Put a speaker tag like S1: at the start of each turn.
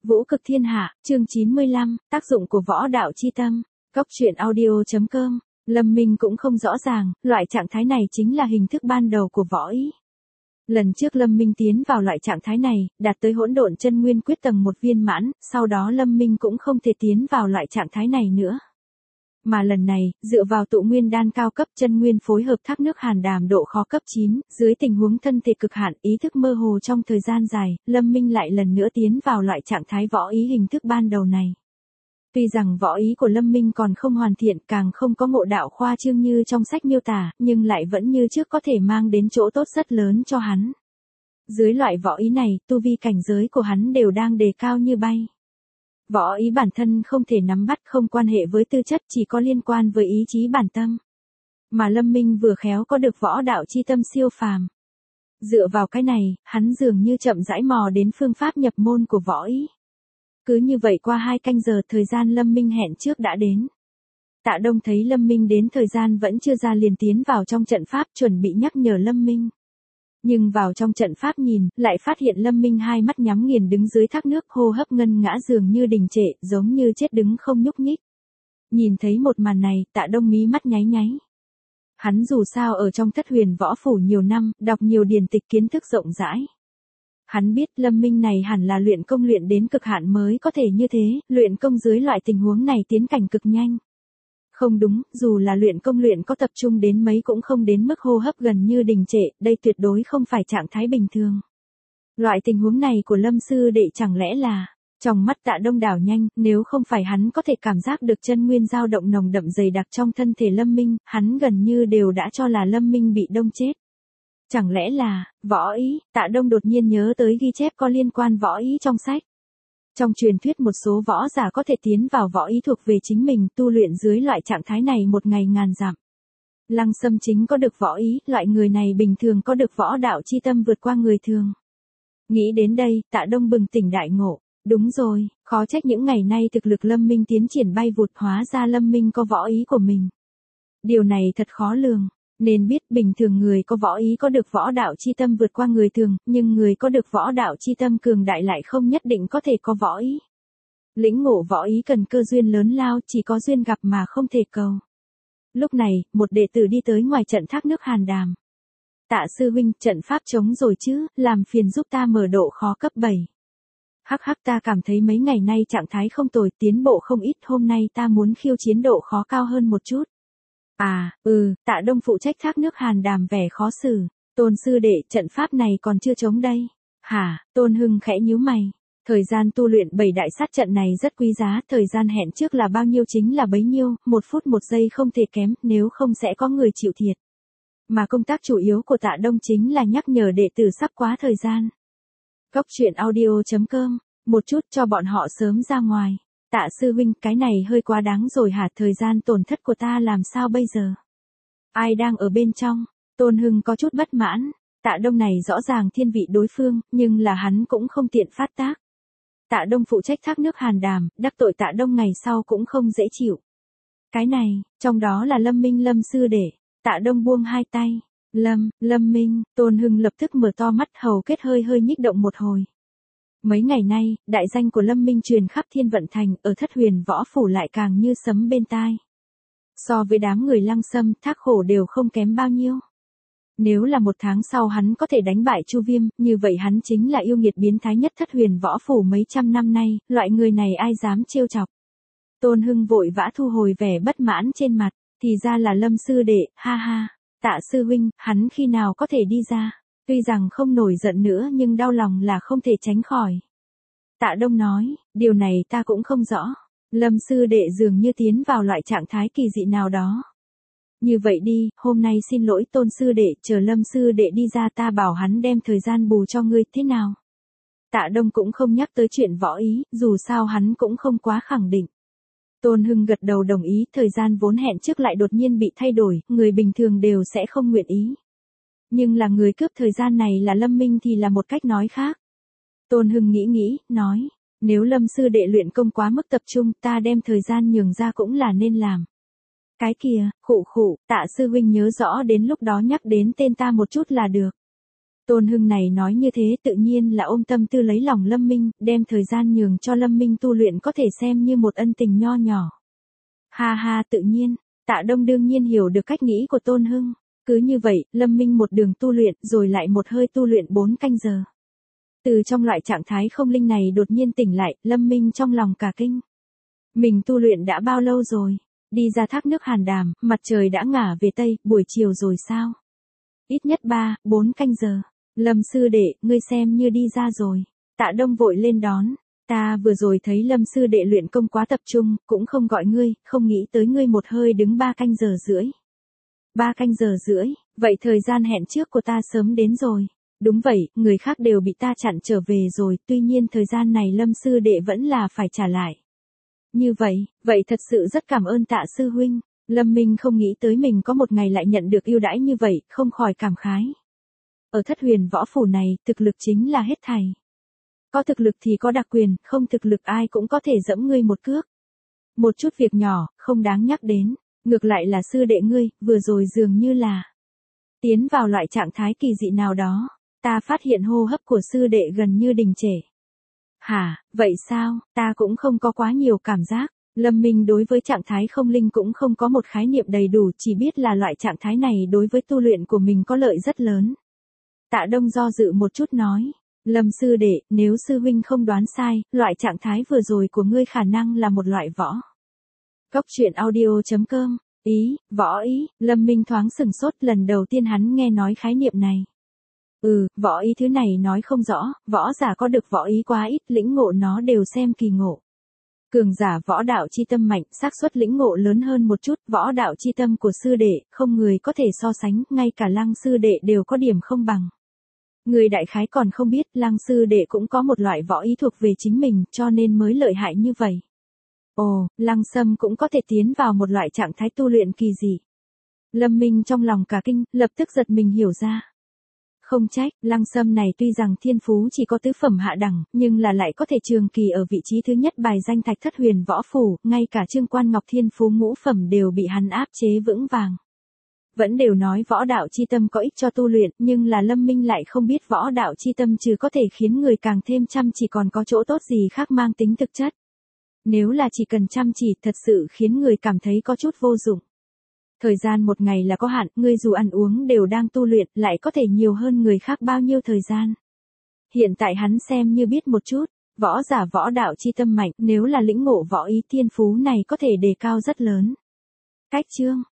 S1: Vũ cực thiên hạ, chương 95, tác dụng của võ đạo chi tâm. Góc truyện audio.com. Lâm Minh cũng không rõ ràng, loại trạng thái này chính là hình thức ban đầu của võ ý. Lần trước Lâm Minh tiến vào loại trạng thái này, đạt tới hỗn độn chân nguyên quyết tầng 1 viên mãn, sau đó Lâm Minh cũng không thể tiến vào loại trạng thái này nữa. Mà lần này, dựa vào tụ nguyên đan cao cấp chân nguyên phối hợp thác nước hàn đàm độ khó cấp 9, dưới tình huống thân thể cực hạn, ý thức mơ hồ trong thời gian dài, Lâm Minh lại lần nữa tiến vào loại trạng thái võ ý hình thức ban đầu này. Tuy rằng võ ý của Lâm Minh còn không hoàn thiện, càng không có ngộ đạo khoa trương như trong sách miêu tả, nhưng lại vẫn như trước có thể mang đến chỗ tốt rất lớn cho hắn. Dưới loại võ ý này, tu vi cảnh giới của hắn đều đang đề cao như bay. Võ ý bản thân không thể nắm bắt, không quan hệ với tư chất, chỉ có liên quan với ý chí bản tâm. Mà Lâm Minh vừa khéo có được võ đạo chi tâm siêu phàm. Dựa vào cái này, hắn dường như chậm rãi mò đến phương pháp nhập môn của võ ý. Cứ như vậy qua 2 canh giờ, thời gian Lâm Minh hẹn trước đã đến. Tạ Đông thấy Lâm Minh đến thời gian vẫn chưa ra liền tiến vào trong trận pháp chuẩn bị nhắc nhở Lâm Minh. Nhưng vào trong trận pháp nhìn, lại phát hiện Lâm Minh hai mắt nhắm nghiền đứng dưới thác nước, hô hấp ngân ngã dường như đình trệ, giống như chết đứng không nhúc nhích. Nhìn thấy một màn này, Tạ Đông mí mắt nháy nháy. Hắn dù sao ở trong Thất Huyền Võ Phủ nhiều năm, đọc nhiều điển tịch kiến thức rộng rãi. Hắn biết Lâm Minh này hẳn là luyện công luyện đến cực hạn mới có thể như thế, luyện công dưới loại tình huống này tiến cảnh cực nhanh. Không đúng, dù là luyện công luyện có tập trung đến mấy cũng không đến mức hô hấp gần như đình trệ, đây tuyệt đối không phải trạng thái bình thường. Loại tình huống này của Lâm sư đệ chẳng lẽ là, trong mắt Tạ Đông đảo nhanh, nếu không phải hắn có thể cảm giác được chân nguyên dao động nồng đậm dày đặc trong thân thể Lâm Minh, hắn gần như đều đã cho là Lâm Minh bị đông chết. Chẳng lẽ là, võ ý, Tạ Đông đột nhiên nhớ tới ghi chép có liên quan võ ý trong sách. Trong truyền thuyết một số võ giả có thể tiến vào võ ý thuộc về chính mình, tu luyện dưới loại trạng thái này một ngày ngàn dặm. Lăng Sâm chính có được võ ý, loại người này bình thường có được võ đạo chi tâm vượt qua người thường. Nghĩ đến đây, Tạ Đông bừng tỉnh đại ngộ. Đúng rồi, khó trách những ngày nay thực lực Lâm Minh tiến triển bay vụt, hóa ra Lâm Minh có võ ý của mình. Điều này thật khó lường. Nên biết bình thường người có võ ý có được võ đạo chi tâm vượt qua người thường, nhưng người có được võ đạo chi tâm cường đại lại không nhất định có thể có võ ý. Lĩnh ngộ võ ý cần cơ duyên lớn lao, chỉ có duyên gặp mà không thể cầu. Lúc này, một đệ tử đi tới ngoài trận thác nước hàn đàm. Tạ sư huynh, trận pháp trống rồi chứ, làm phiền giúp ta mở độ khó cấp 7. Hắc hắc, ta cảm thấy mấy ngày nay trạng thái không tồi, tiến bộ không ít, hôm nay ta muốn khiêu chiến độ khó cao hơn một chút. Tạ Đông phụ trách thác nước hàn đàm vẻ khó xử. Tôn sư đệ, trận pháp này còn chưa trống đây. Hả? Tôn Hưng khẽ nhíu mày. Thời gian tu luyện 7 đại sát trận này rất quý giá, thời gian hẹn trước là bao nhiêu chính là bấy nhiêu, 1 phút 1 giây không thể kém, nếu không sẽ có người chịu thiệt. Mà công tác chủ yếu của Tạ Đông chính là nhắc nhở đệ tử sắp quá thời gian. Góc truyện audio.com, một chút cho bọn họ sớm ra ngoài. Tạ sư huynh, cái này hơi quá đáng rồi hả, thời gian tổn thất của ta làm sao bây giờ? Ai đang ở bên trong? Tôn Hưng có chút bất mãn. Tạ Đông này rõ ràng thiên vị đối phương, nhưng là hắn cũng không tiện phát tác. Tạ Đông phụ trách thác nước hàn đàm, đắc tội Tạ Đông ngày sau cũng không dễ chịu. Cái này, trong đó là Lâm Minh Lâm sư đệ. Tạ Đông buông hai tay. Lâm Minh, Tôn Hưng lập tức mở to mắt, hầu kết hơi nhích động một hồi. Mấy ngày nay, đại danh của Lâm Minh truyền khắp Thiên Vận Thành, ở Thất Huyền Võ Phủ lại càng như sấm bên tai. So với đám người Lăng Sâm, Thác Khổ đều không kém bao nhiêu. Nếu là 1 tháng sau hắn có thể đánh bại Chu Viêm, như vậy hắn chính là yêu nghiệt biến thái nhất Thất Huyền Võ Phủ mấy trăm năm nay, loại người này ai dám trêu chọc. Tôn Hưng vội vã thu hồi vẻ bất mãn trên mặt, thì ra là Lâm sư đệ, ha ha. Tạ sư huynh, hắn khi nào có thể đi ra? Tuy rằng không nổi giận nữa nhưng đau lòng là không thể tránh khỏi. Tạ Đông nói, điều này ta cũng không rõ. Lâm sư đệ dường như tiến vào loại trạng thái kỳ dị nào đó. Như vậy đi, hôm nay xin lỗi Tôn sư đệ, chờ Lâm sư đệ đi ra ta bảo hắn đem thời gian bù cho ngươi, thế nào? Tạ Đông cũng không nhắc tới chuyện võ ý, dù sao hắn cũng không quá khẳng định. Tôn Hưng gật đầu đồng ý, thời gian vốn hẹn trước lại đột nhiên bị thay đổi, người bình thường đều sẽ không nguyện ý. Nhưng là người cướp thời gian này là Lâm Minh thì là một cách nói khác. Tôn Hưng nghĩ, nói, nếu Lâm sư đệ luyện công quá mức tập trung, ta đem thời gian nhường ra cũng là nên làm. Cái kìa, khụ, Tạ sư huynh nhớ rõ đến lúc đó nhắc đến tên ta một chút là được. Tôn Hưng này nói như thế tự nhiên là ôm tâm tư lấy lòng Lâm Minh, đem thời gian nhường cho Lâm Minh tu luyện có thể xem như một ân tình nho nhỏ. Ha ha, tự nhiên, Tạ Đông đương nhiên hiểu được cách nghĩ của Tôn Hưng. Cứ như vậy, Lâm Minh một đường tu luyện rồi lại một hơi tu luyện 4 canh giờ. Từ trong loại trạng thái không linh này đột nhiên tỉnh lại, Lâm Minh trong lòng cả kinh. Mình tu luyện đã bao lâu rồi? Đi ra thác nước Hàn Đàm, mặt trời đã ngả về Tây, buổi chiều rồi sao? Ít nhất 3, 4 canh giờ. Lâm sư đệ, ngươi xem như đi ra rồi. Tạ Đông vội lên đón. Ta vừa rồi thấy Lâm sư đệ luyện công quá tập trung, cũng không gọi ngươi, không nghĩ tới ngươi một hơi đứng 3 canh giờ rưỡi. 3 canh giờ rưỡi, vậy thời gian hẹn trước của ta sớm đến rồi. Đúng vậy, người khác đều bị ta chặn trở về rồi, tuy nhiên thời gian này Lâm sư đệ vẫn là phải trả lại. Như vậy thật sự rất cảm ơn Tạ sư huynh. Lâm Minh không nghĩ tới mình có một ngày lại nhận được ưu đãi như vậy, không khỏi cảm khái. Ở Thất Huyền võ phủ này, thực lực chính là hết thảy. Có thực lực thì có đặc quyền, không thực lực ai cũng có thể dẫm ngươi một cước. Một chút việc nhỏ, không đáng nhắc đến. Ngược lại là sư đệ ngươi, vừa rồi dường như là tiến vào loại trạng thái kỳ dị nào đó. Ta phát hiện hô hấp của sư đệ gần như đình trệ. Hả, vậy sao, ta cũng không có quá nhiều cảm giác. Lâm Minh đối với trạng thái không linh cũng không có một khái niệm đầy đủ, chỉ biết là loại trạng thái này đối với tu luyện của mình có lợi rất lớn. Tạ Đông do dự một chút nói, Lâm sư đệ, nếu sư huynh không đoán sai, loại trạng thái vừa rồi của ngươi khả năng là một loại võ. Cốc truyện audio.com, võ ý, Lâm Minh thoáng sừng sốt, lần đầu tiên hắn nghe nói khái niệm này. Võ ý thứ này nói không rõ, võ giả có được võ ý quá ít, lĩnh ngộ nó đều xem kỳ ngộ. Cường giả võ đạo chi tâm mạnh, xác suất lĩnh ngộ lớn hơn một chút, võ đạo chi tâm của sư đệ, không người có thể so sánh, ngay cả Lăng sư đệ đều có điểm không bằng. Người đại khái còn không biết, Lăng sư đệ cũng có một loại võ ý thuộc về chính mình, cho nên mới lợi hại như vậy. Ồ, Lăng Sâm cũng có thể tiến vào một loại trạng thái tu luyện kỳ dị. Lâm Minh trong lòng cả kinh, lập tức giật mình hiểu ra. Không trách, Lăng Sâm này tuy rằng thiên phú chỉ có tứ phẩm hạ đẳng, nhưng là lại có thể trường kỳ ở vị trí thứ nhất bài danh Thạch Thất Huyền võ phủ, ngay cả Trương Quan Ngọc thiên phú ngũ phẩm đều bị hắn áp chế vững vàng. Vẫn đều nói võ đạo chi tâm có ích cho tu luyện, nhưng là Lâm Minh lại không biết võ đạo chi tâm trừ có thể khiến người càng thêm chăm chỉ còn có chỗ tốt gì khác mang tính thực chất. Nếu là chỉ cần chăm chỉ thật sự khiến người cảm thấy có chút vô dụng. Thời gian một ngày là có hạn, ngươi dù ăn uống đều đang tu luyện, lại có thể nhiều hơn người khác bao nhiêu thời gian. Hiện tại hắn xem như biết một chút, võ giả võ đạo chi tâm mạnh, nếu là lĩnh ngộ võ ý thiên phú này có thể đề cao rất lớn. Cách chương